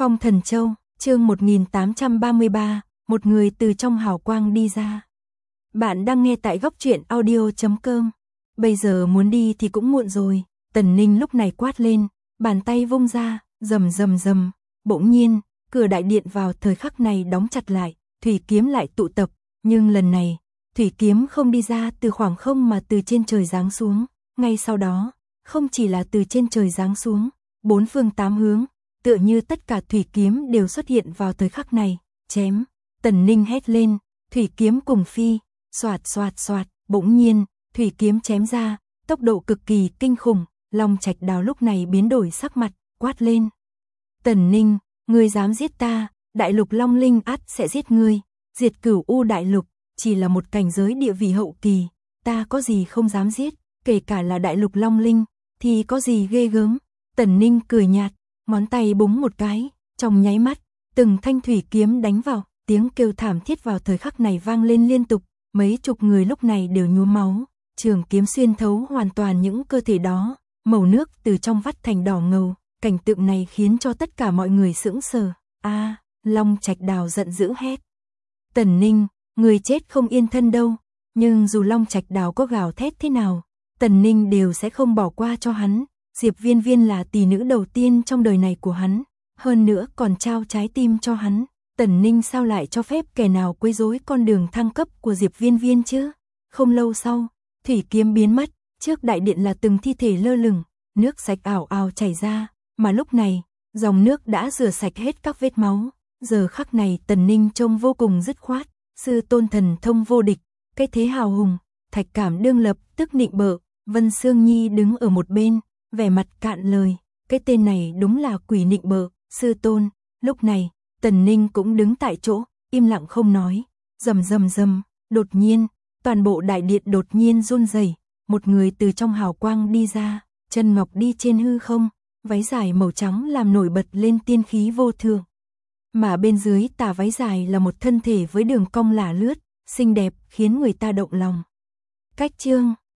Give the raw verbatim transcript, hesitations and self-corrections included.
Phong Thần Châu, chương một nghìn tám trăm ba mươi ba, một người từ trong hào quang đi ra. Bạn đang nghe tại góc truyện audio chấm com. Bây giờ muốn đi thì cũng muộn rồi, Tần Ninh lúc này quát lên, bàn tay vung ra, rầm rầm rầm, bỗng nhiên, cửa đại điện vào thời khắc này đóng chặt lại, thủy kiếm lại tụ tập, nhưng lần này, thủy kiếm không đi ra từ khoảng không mà từ trên trời giáng xuống, ngay sau đó, không chỉ là từ trên trời giáng xuống, bốn phương tám hướng, tựa như tất cả thủy kiếm đều xuất hiện vào thời khắc này, chém, Tần Ninh hét lên, thủy kiếm cùng phi, xoạt xoạt xoạt, bỗng nhiên, thủy kiếm chém ra, tốc độ cực kỳ kinh khủng, Long Trạch Đào lúc này biến đổi sắc mặt, quát lên. Tần Ninh, ngươi dám giết ta, đại lục Long Linh ắt sẽ giết ngươi, diệt Cửu U đại lục, chỉ là một cảnh giới địa vị hậu kỳ, ta có gì không dám giết, kể cả là đại lục Long Linh, thì có gì ghê gớm. Tần Ninh cười nhạt, ngón tay búng một cái, trong nháy mắt, từng thanh thủy kiếm đánh vào, tiếng kêu thảm thiết vào thời khắc này vang lên liên tục, mấy chục người lúc này đều nhuốm máu, trường kiếm xuyên thấu hoàn toàn những cơ thể đó, màu nước từ trong vắt thành đỏ ngầu, cảnh tượng này khiến cho tất cả mọi người sững sờ. A, Long Trạch Đào giận dữ hét. Tần Ninh, người chết không yên thân đâu, nhưng dù Long Trạch Đào có gào thét thế nào, Tần Ninh đều sẽ không bỏ qua cho hắn. Diệp Viên Viên là tỷ nữ đầu tiên trong đời này của hắn, hơn nữa còn trao trái tim cho hắn. Tần Ninh sao lại cho phép kẻ nào quấy rối con đường thăng cấp của Diệp Viên Viên chứ? Không lâu sau, thủy kiếm biến mất, trước đại điện là từng thi thể lơ lửng, nước sạch ảo ảo chảy ra, mà lúc này, dòng nước đã rửa sạch hết các vết máu. Giờ khắc này Tần Ninh trông vô cùng dứt khoát, sư tôn thần thông vô địch, cái thế hào hùng, Thạch Cảm đương lập tức nịnh bợ, Vân Sương Nhi đứng ở một bên, vẻ mặt cạn lời, cái tên này đúng là quỷ nịnh bợ, sư tôn. Lúc này, Tần Ninh cũng đứng tại chỗ, im lặng không nói, rầm rầm rầm, đột nhiên, toàn bộ đại điện đột nhiên run rẩy, một người từ trong hào quang đi ra, chân ngọc đi trên hư không, váy dài màu trắng làm nổi bật lên tiên khí vô thượng. Mà bên dưới tà váy dài là một thân thể với đường cong lả lướt, xinh đẹp khiến người ta động lòng. Cách chương